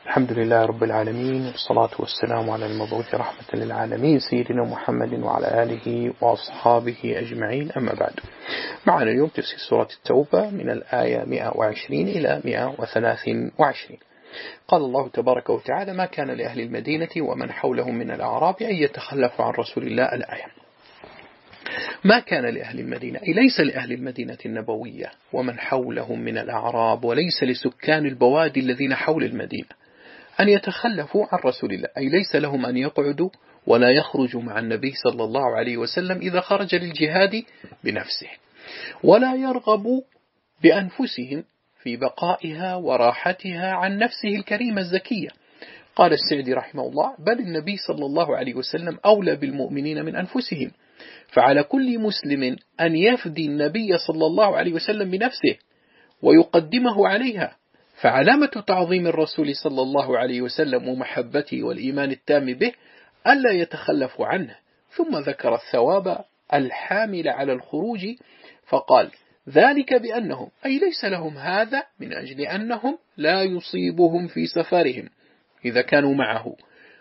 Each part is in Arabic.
الحمد لله رب العالمين، والصلاة والسلام على المبعوث رحمة للعالمين سيدنا محمد وعلى آله وأصحابه أجمعين، أما بعد. معنا اليوم تفسير سورة التوبة من الآية 120 إلى 123. قال الله تبارك وتعالى: ما كان لأهل المدينة ومن حولهم من الأعراب أن يتخلفوا عن رسول الله. الآية. ما كان لأهل المدينة، أي ليس لأهل المدينة النبوية ومن حولهم من الأعراب، وليس لسكان البوادي الذين حول المدينة أن يتخلفوا عن رسول الله، أي ليس لهم أن يقعدوا ولا يخرجوا مع النبي صلى الله عليه وسلم إذا خرج للجهاد بنفسه، ولا يرغبوا بأنفسهم في بقائها وراحتها عن نفسه الكريمة الزكية. قال السعدي رحمه الله: بل النبي صلى الله عليه وسلم أولى بالمؤمنين من أنفسهم، فعلى كل مسلم أن يفدي النبي صلى الله عليه وسلم بنفسه ويقدمه عليها، فعلامة تعظيم الرسول صلى الله عليه وسلم ومحبته والإيمان التام به ألا يتخلفوا عنه. ثم ذكر الثواب الحامل على الخروج فقال: ذلك بأنهم، أي ليس لهم هذا من أجل أنهم لا يصيبهم في سفرهم إذا كانوا معه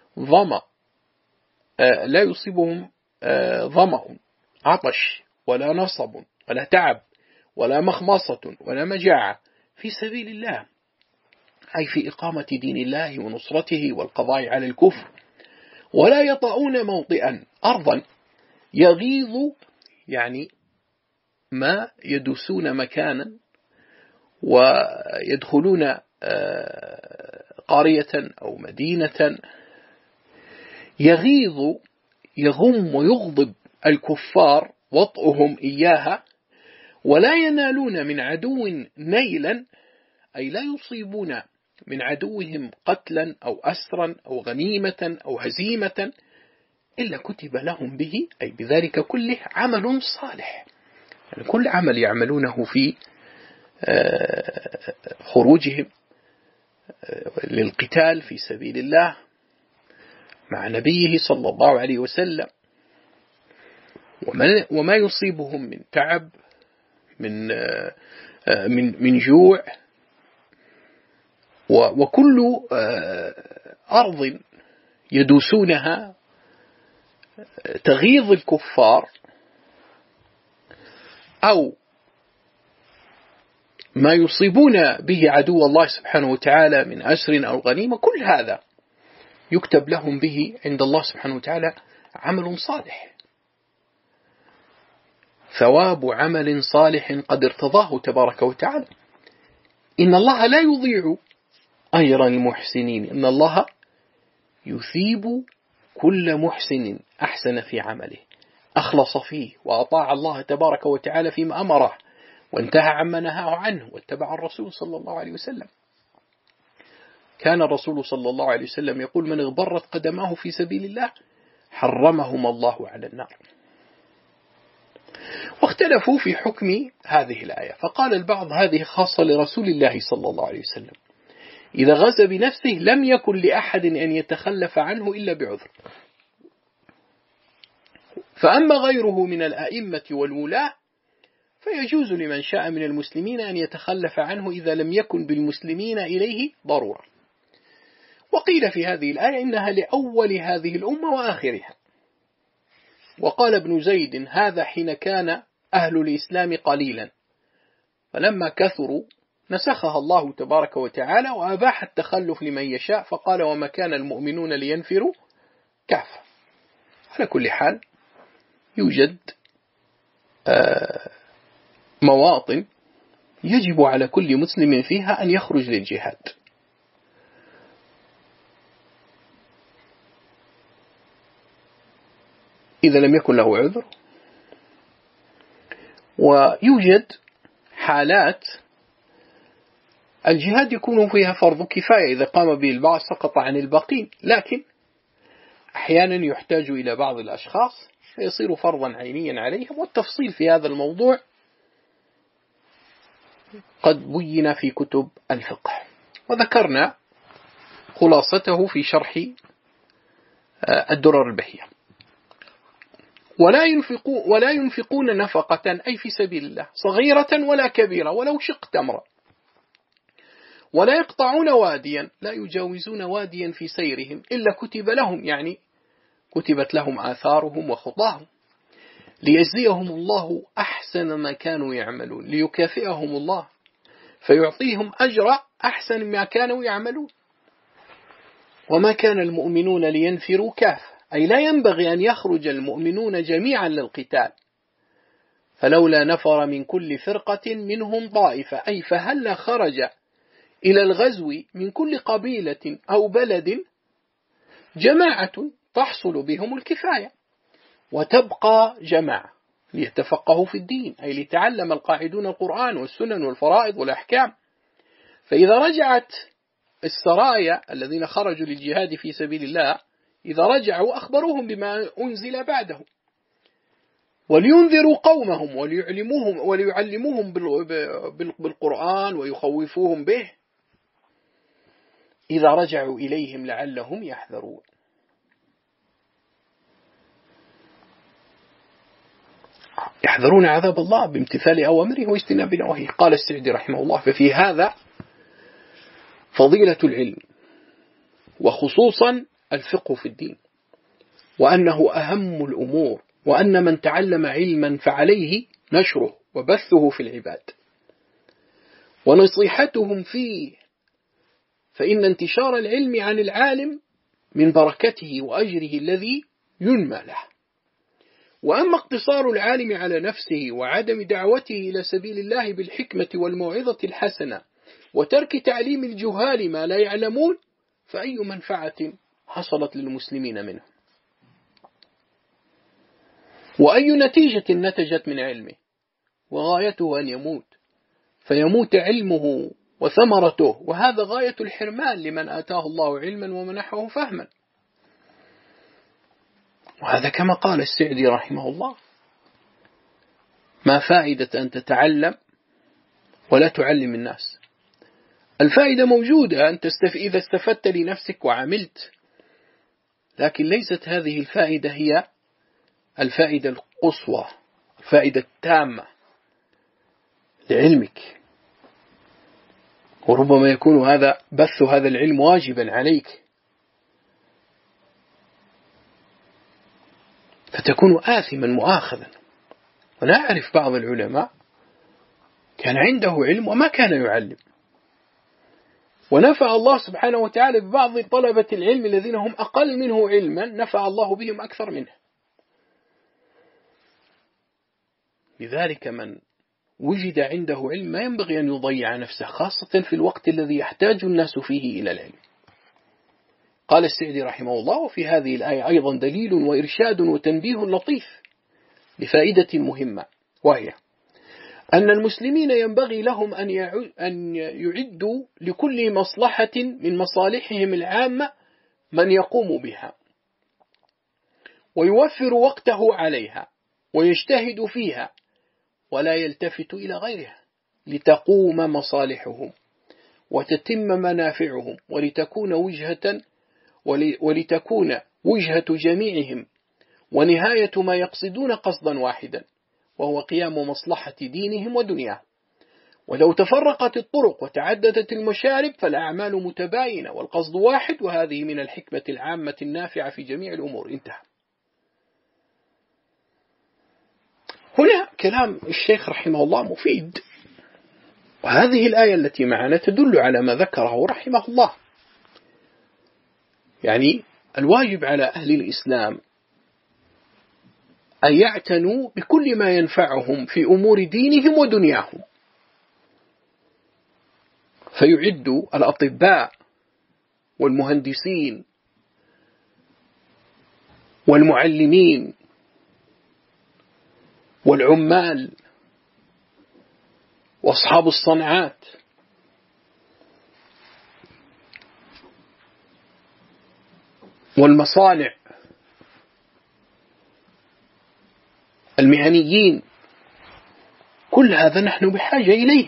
لا يصيبهم ظمأ عطش ولا نصب ولا تعب ولا مخمصة ولا مجاعة في سبيل الله، أي في إقامة دين الله ونصرته والقضاء على الكفر، ولا يطؤون موطئا أرضا يغيظ، يعني ما يدوسون مكانا ويدخلون قرية أو مدينة يغيظ يغم ويغضب الكفار وطئهم إياها، ولا ينالون من عدو نيلا، أي لا يصيبون من عدوهم قتلا أو أسرا أو غنيمة أو هزيمة إلا كتب لهم به، أي بذلك كله عمل صالح. يعني كل عمل يعملونه في خروجهم للقتال في سبيل الله مع نبيه صلى الله عليه وسلم، وما يصيبهم من تعب من جوع، وكل أرض يدوسونها تغيظ الكفار أو ما يصيبون به عدو الله سبحانه وتعالى من أسر أو غنيمة، كل هذا يكتب لهم به عند الله سبحانه وتعالى عمل صالح، ثواب عمل صالح قد ارتضاه تبارك وتعالى. إن الله لا يضيع أجر المحسنين، إن الله يثيب كل محسن أحسن في عمله، أخلص فيه وأطاع الله تبارك وتعالى فيما أمره وانتهى عما نهاه عنه واتبع الرسول صلى الله عليه وسلم. كان الرسول صلى الله عليه وسلم يقول: من اغبرت قدماه في سبيل الله حرمهما الله على النار. واختلفوا في حكم هذه الآية، فقال البعض: هذه خاصة لرسول الله صلى الله عليه وسلم، إذا غزا بنفسه لم يكن لأحد أن يتخلف عنه إلا بعذر، فأما غيره من الأئمة والولاة فيجوز لمن شاء من المسلمين أن يتخلف عنه إذا لم يكن بالمسلمين إليه ضرورة. وقيل في هذه الآية إنها لأول هذه الأمة وآخرها. وقال ابن زيد: هذا حين كان أهل الإسلام قليلا، فلما كثروا نسخها الله تبارك وتعالى وأباح التخلف لمن يشاء، فقال: وما كان المؤمنون لينفروا كافة. على كل حال يوجد مواطن يجب على كل مسلم فيها أن يخرج للجهاد، إذا لم يكن له عذر. ويوجد حالات الجهاد يكون فيها فرض كفاية، إذا قام به البعض سقط عن الباقين، لكن أحيانا يحتاج إلى بعض الأشخاص فيصير فرضا عينيا عليهم، والتفصيل في هذا الموضوع قد بين في كتب الفقه، وذكرنا خلاصته في شرح الدرر البهية. ولا ينفقون نفقة، أي في سبيل الله، صغيرة ولا كبيرة ولو شق تمرة، ولا يقطعون واديا، لا يجاوزون واديا في سيرهم إلا كتب لهم، يعني كتبت لهم آثارهم وخطاهم، ليجزيهم الله أحسن ما كانوا يعملون، ليكافئهم الله فيعطيهم أجر أحسن ما كانوا يعملون. وما كان المؤمنون لينفروا كافة، أي لا ينبغي أن يخرج المؤمنون جميعا للقتال، فلولا نفر من كل فرقة منهم طائفة، أي فهل خرج إلى الغزو من كل قبيلة أو بلد جماعة تحصل بهم الكفاية، وتبقى جماعة ليتفقهوا في الدين، أي ليتعلم القاعدون القرآن والسنن والفرائض والأحكام. فإذا رجعت السرايا الذين خرجوا للجهاد في سبيل الله، إذا رجعوا أخبروهم بما أنزل بعده، ولينذروا قومهم وليعلموهم بالقرآن ويخوفوهم به إذا رجعوا إليهم لعلهم يحذرون. يحذرون عذاب الله بامتثال أوامره واجتناب نواهيه. قال السعدي رحمه الله: ففي هذا فضيلة العلم، وخصوصا الفقه في الدين، وأنه أهم الأمور، وأن من تعلم علما فعليه نشره وبثه في العباد ونصيحتهم فيه، فإن انتشار العلم عن العالم من بركته وأجره الذي ينمى له. وأما اقتصار العالم على نفسه وعدم دعوته إلى سبيل الله بالحكمة والموعظة الحسنة وترك تعليم الجهال ما لا يعلمون، فأي منفعة حصلت للمسلمين منه؟ وأي نتيجة نتجت من علمه؟ وغايته أن يموت، فيموت علمه وثمرته، وهذا غاية الحرمان لمن آتاه الله علما ومنحه فهما. وهذا كما قال السعدي رحمه الله: ما فائدة أن تتعلم ولا تعلم الناس؟ الفائدة موجودة، أنت إذا استفدت لنفسك وعملت، لكن ليست هذه الفائدة هي الفائدة القصوى، الفائدة التامة لعلمك. وربما يكون هذا بث هذا العلم واجبا عليك، فتكون آثما مؤاخذا. وأنا أعرف بعض العلماء كان عنده علم وما كان يعلم، ونفع الله سبحانه وتعالى ببعض طلبة العلم الذين هم أقل منه علما، نفع الله بهم أكثر منه. لذلك من وجد عنده علم ما ينبغي أن يضيع نفسه، خاصة في الوقت الذي يحتاج الناس فيه إلى العلم. قال السعدي رحمه الله: وفي هذه الآية أيضا دليل وإرشاد وتنبيه لطيف بفائدة مهمة، وهي أن المسلمين ينبغي لهم أن يعدوا لكل مصلحة من مصالحهم العامة من يقوم بها، ويوفر وقته عليها ويجتهد فيها، ولا يلتفت إلى غيرها، لتقوم مصالحهم وتتم منافعهم، ولتكون وجهة جميعهم ونهاية ما يقصدون قصدا واحدا، وهو قيام مصلحة دينهم ودنياهم. ولو تفرقت الطرق وتعددت المشارب فالأعمال متباينة والقصد واحد، وهذه من الحكمة العامة النافعة في جميع الأمور. انتهى. هنا كلام الشيخ رحمه الله مفيد، وهذه الآية التي معنا تدل على ما ذكره رحمه الله. يعني الواجب على أهل الإسلام أن يعتنوا بكل ما ينفعهم في أمور دينهم ودنياهم، فيعدوا الأطباء والمهندسين والمعلمين والعمال وأصحاب الصنعات والمصانع، المهنيين، كل هذا نحن بحاجة إليه.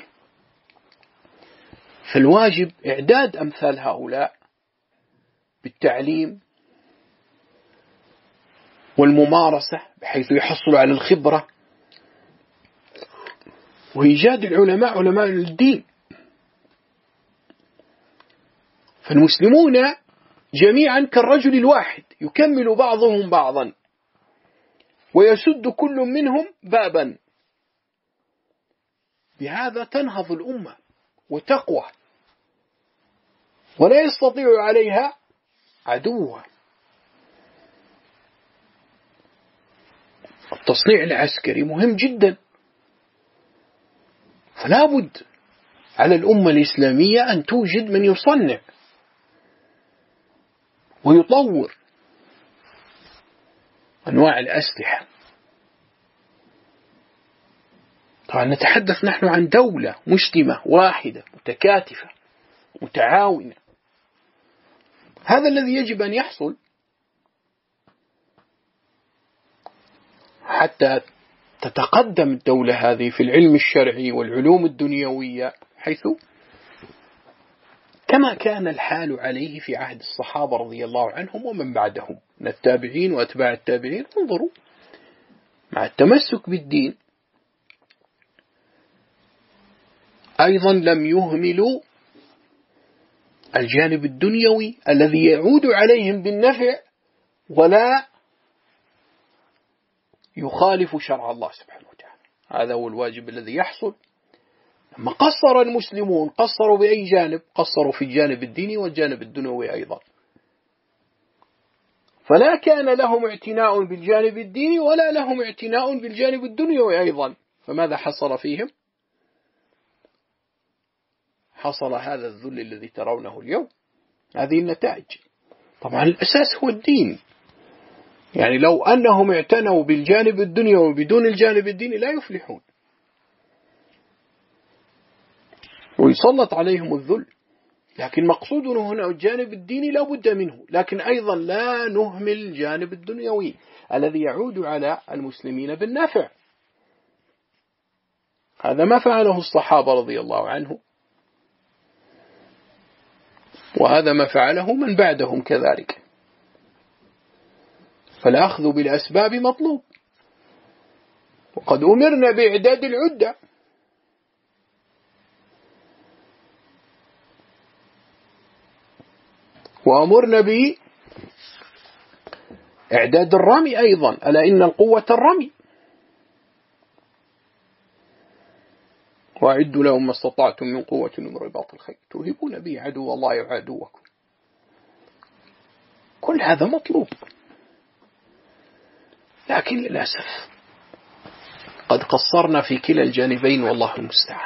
فالواجب إعداد أمثال هؤلاء بالتعليم والممارسة بحيث يحصلوا على الخبرة، وإيجاد العلماء علماء الدين. فالمسلمون جميعا كالرجل الواحد يكمل بعضهم بعضا ويسد كل منهم بابا. بهذا تنهض الأمة وتقوى ولا يستطيع عليها عدوها. التصنيع العسكري مهم جدا، فلا بد على الأمة الإسلامية أن توجد من يصنع ويطور أنواع الأسلحة. طبعا نتحدث نحن عن دولة مسلمة واحدة متكاتفة متعاونة. هذا الذي يجب أن يحصل حتى تتقدم الدولة هذه في العلم الشرعي والعلوم الدنيوية، حيث كما كان الحال عليه في عهد الصحابة رضي الله عنهم ومن بعدهم من التابعين وأتباع التابعين. انظروا، مع التمسك بالدين أيضا لم يهملوا الجانب الدنيوي الذي يعود عليهم بالنفع ولا يخالف شرع الله سبحانه وتعالى. هذا هو الواجب الذي يحصل. لما قصر المسلمون قصروا بأي جانب؟ قصروا في الجانب الديني والجانب الدنيوي أيضا، فلا كان لهم اعتناء بالجانب الديني ولا لهم اعتناء بالجانب الدنيوي أيضا. فماذا حصل فيهم؟ حصل هذا الذل الذي ترونه اليوم، هذه النتائج. طبعا الأساس هو الدين، يعني لو أنهم اعتنوا بالجانب الدنيوي بدون الجانب الديني لا يفلحون ويسلط عليهم الذل. لكن مقصودنا هنا الجانب الديني لا بد منه، لكن أيضا لا نهمل الجانب الدنيوي الذي يعود على المسلمين بالنفع. هذا ما فعله الصحابة رضي الله عنهم، وهذا ما فعله من بعدهم كذلك. فالأخذ بالأسباب مطلوب، وقد أمرنا بإعداد العدة، وأمرنا بإعداد الرمي أيضا، ألا إن القوة الرمي. وأعدوا لهم ما استطعتم من قوة من رباط الخيل ترهبون به عدو الله وعدوكم. كل هذا مطلوب، لكن للأسف قد قصرنا في كلا الجانبين والله المستعان.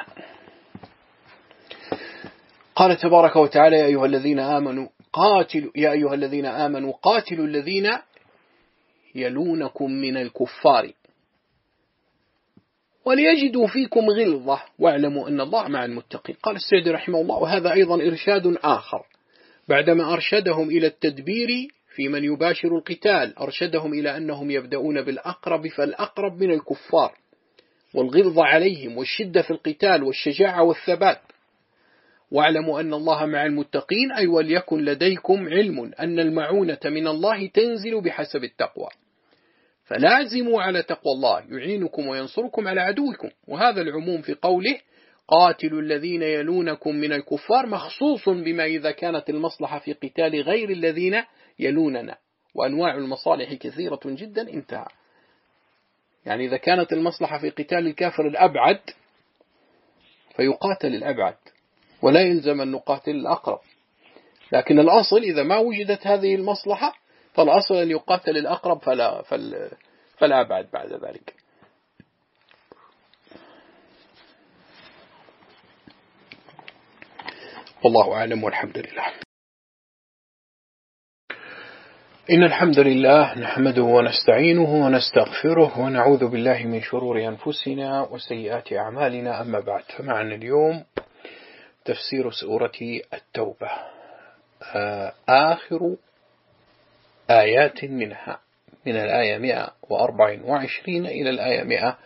قال تبارك وتعالى: يا أيها الذين آمنوا قاتلوا الذين يلونكم من الكفار وليجدوا فيكم غلظة واعلموا أن الله مع المتقين. قال السعدي رحمه الله: وهذا أيضا إرشاد آخر، بعدما أرشدهم إلى التدبير في من يباشر القتال أرشدهم إلى أنهم يبدأون بالأقرب فالأقرب من الكفار، والغلظة عليهم والشدة في القتال والشجاعة والثبات. واعلموا أن الله مع المتقين، أي وليكن لديكم علم أن المعونة من الله تنزل بحسب التقوى، فلازموا على تقوى الله يعينكم وينصركم على عدوكم. وهذا العموم في قوله قاتلوا الذين يلونكم من الكفار مخصوص بما إذا كانت المصلحة في قتال غير الذين يلوننا، وأنواع المصالح كثيرة جدا. انتهى. يعني إذا كانت المصلحة في قتال الكافر الأبعد فيقاتل الأبعد ولا يلزم أن نقاتل الأقرب، لكن الأصل إذا ما وجدت هذه المصلحة فالأصل أن يقاتل الأقرب فلا أبعد بعد ذلك. والله أعلم والحمد لله. إن الحمد لله نحمده ونستعينه ونستغفره ونعوذ بالله من شرور أنفسنا وسيئات أعمالنا. أما بعد، فمعنا اليوم تفسير سورة التوبة، آخر آيات منها، من الآية 124 إلى الآية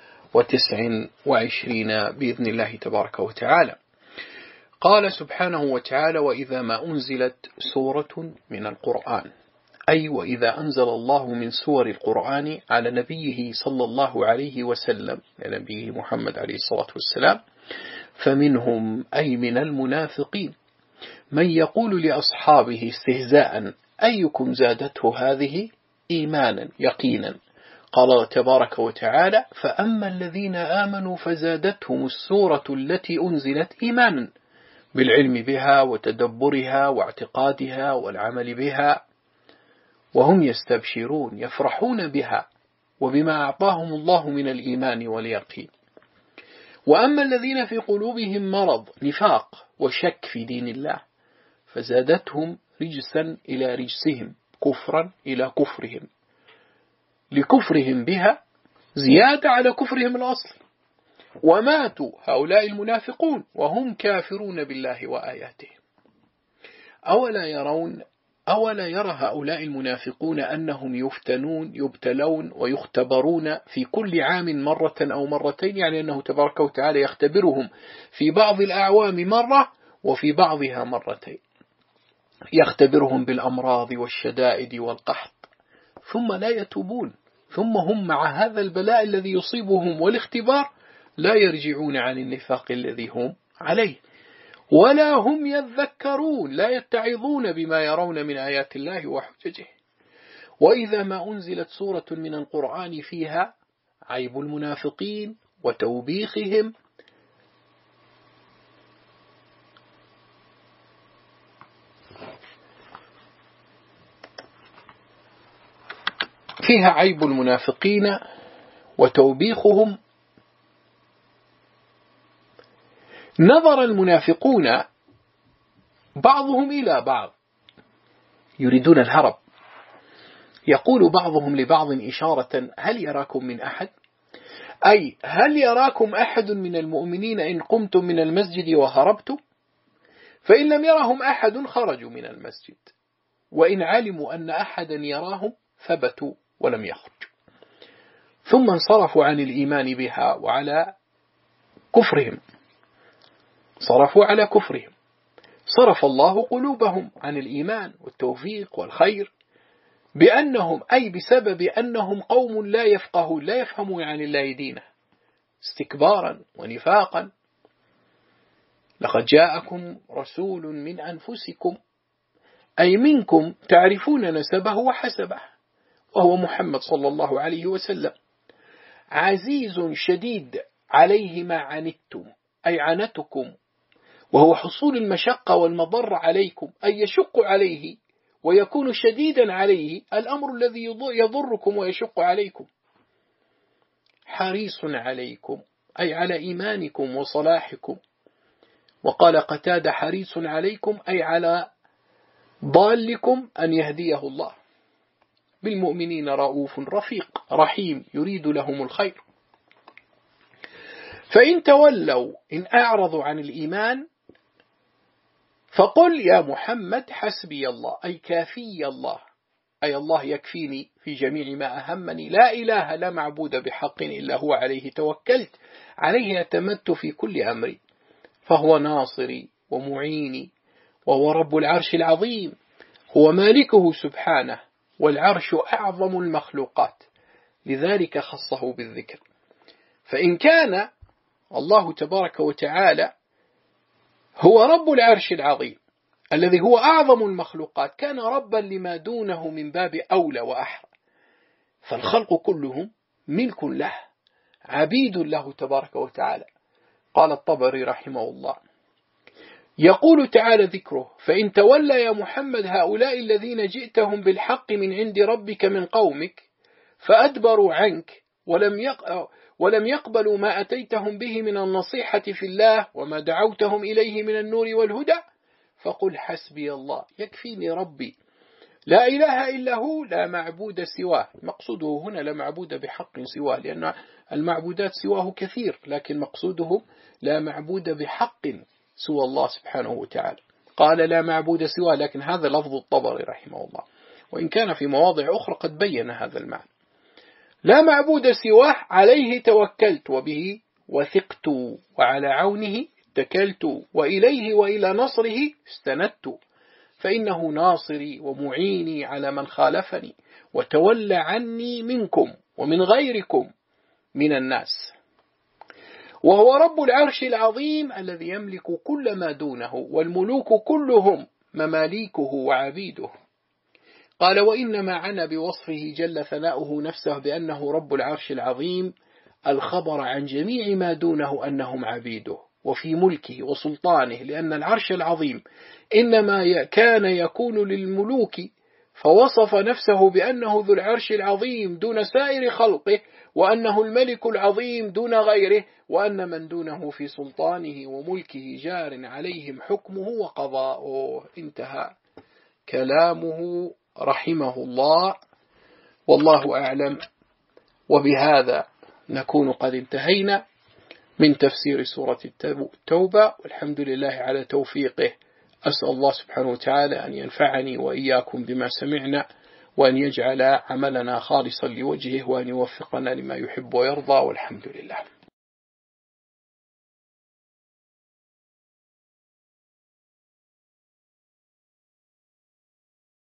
129 بإذن الله تبارك وتعالى. قال سبحانه وتعالى: وإذا ما أنزلت سورة من القرآن، أي وإذا أنزل الله من سور القرآن على نبيه صلى الله عليه وسلم، نبيه محمد عليه الصلاة والسلام، فمنهم أي من المنافقين من يقول لأصحابه استهزاء أيكم زادته هذه إيمانا يقينا. قال تبارك وتعالى فأما الذين آمنوا فزادتهم السورة التي أنزلت إيمانا بالعلم بها وتدبرها واعتقادها والعمل بها، وهم يستبشرون يفرحون بها وبما أعطاهم الله من الإيمان واليقين. وأما الذين في قلوبهم مرض نفاق وشك في دين الله فزادتهم رجسا إلى رجسهم كفرا إلى كفرهم، لكفرهم بها زيادة على كفرهم الأصل، وماتوا هؤلاء المنافقون وهم كافرون بالله وآياته. أولا يرى هؤلاء المنافقون أنهم يبتلون ويختبرون في كل عام مرة أو مرتين، يعني أنه تبارك وتعالى يختبرهم في بعض الأعوام مرة وفي بعضها مرتين، يختبرهم بالأمراض والشدائد والقحط ثم لا يتوبون، ثم هم مع هذا البلاء الذي يصيبهم والاختبار لا يرجعون عن النفاق الذي هم عليه، ولا هم يذكرون، لا يتعظون بما يرون من آيات الله وحججه. وإذا ما أنزلت سورة من القرآن فيها عيب المنافقين وتوبيخهم وتوبيخهم، نظر المنافقون بعضهم إلى بعض يريدون الهرب، يقول بعضهم لبعض إشارة هل يراكم من أحد؟ أي هل يراكم أحد من المؤمنين إن قمتم من المسجد وهربتم؟ فإن لم يرهم أحد خرجوا من المسجد، وإن علموا أن أحدا يراهم ثبتوا ولم يخرجوا، ثم انصرفوا عن الإيمان بها وعلى كفرهم، صرفوا على كفرهم، صرف الله قلوبهم عن الإيمان والتوفيق والخير بسبب أنهم قوم لا يفهمون عن الله دينه، استكبارا ونفاقا. لقد جاءكم رسول من أنفسكم، أي منكم، تعرفون نسبه وحسبه، وهو محمد صلى الله عليه وسلم، عزيز شديد عليه ما عنتم، أي عنتكم، وهو حصول المشقة والمضر عليكم، أي يشق عليه ويكون شديدا عليه الأمر الذي يضركم ويشق عليكم. حريص عليكم أي على إيمانكم وصلاحكم. وقال قتادة حريص عليكم أي على ضالكم أن يهديه الله. بالمؤمنين رؤوف رفيق رحيم يريد لهم الخير. فإن تولوا إن أعرضوا عن الإيمان فقل يا محمد حسبي الله، أي كافي الله، أي الله يكفيني في جميع ما أهمني، لا إله لا معبود بحق إلا هو، عليه توكلت، عليه اعتمدت في كل أمري، فهو ناصري ومعيني، وهو رب العرش العظيم، هو مالكه سبحانه، والعرش أعظم المخلوقات، لذلك خصه بالذكر. فإن كان الله تبارك وتعالى هو رب العرش العظيم الذي هو أعظم المخلوقات، كان ربا لما دونه من باب أولى وأحرى، فالخلق كلهم ملك له عبيد له تبارك وتعالى. قال الطبري رحمه الله يقول تعالى ذكره فإن تولى يا محمد هؤلاء الذين جئتهم بالحق من عند ربك من قومك فأدبروا عنك ولم يقبلوا ما أتيتهم به من النصيحة في الله وما دعوتهم إليه من النور والهدى، فقل حسبي الله يكفيني ربي لا إله إلا هو لا معبود سواه. مقصوده هنا لا معبود بحق سواه، لأن المعبودات سواه كثير، لكن مقصوده لا معبود بحق سوى الله سبحانه وتعالى. قال لا معبود سواه، لكن هذا لفظ الطبري رحمه الله، وإن كان في مواضع أخرى قد بين هذا المعنى. لا معبود سواه عليه توكلت وبه وثقت وعلى عونه اتكلت وإليه وإلى نصره استندت، فإنه ناصري ومعيني على من خالفني وتولى عني منكم ومن غيركم من الناس. وهو رب العرش العظيم الذي يملك كل ما دونه، والملوك كلهم مماليكه وعبيده. قال: وإنما عنا بوصفه جل ثناؤه نفسه بأنه رب العرش العظيم الخبر عن جميع ما دونه أنهم عبيده وفي ملكه وسلطانه، لأن العرش العظيم إنما كان يكون للملوك، فوصف نفسه بأنه ذو العرش العظيم دون سائر خلقه، وأنه الملك العظيم دون غيره، وأن من دونه في سلطانه وملكه جار عليهم حكمه وقضاؤه. انتهى كلامه رحمه الله، والله أعلم. وبهذا نكون قد انتهينا من تفسير سورة التوبة، والحمد لله على توفيقه. أسأل الله سبحانه وتعالى أن ينفعني وإياكم بما سمعنا، وأن يجعل عملنا خالصا لوجهه، وأن يوفقنا لما يحب ويرضى، والحمد لله.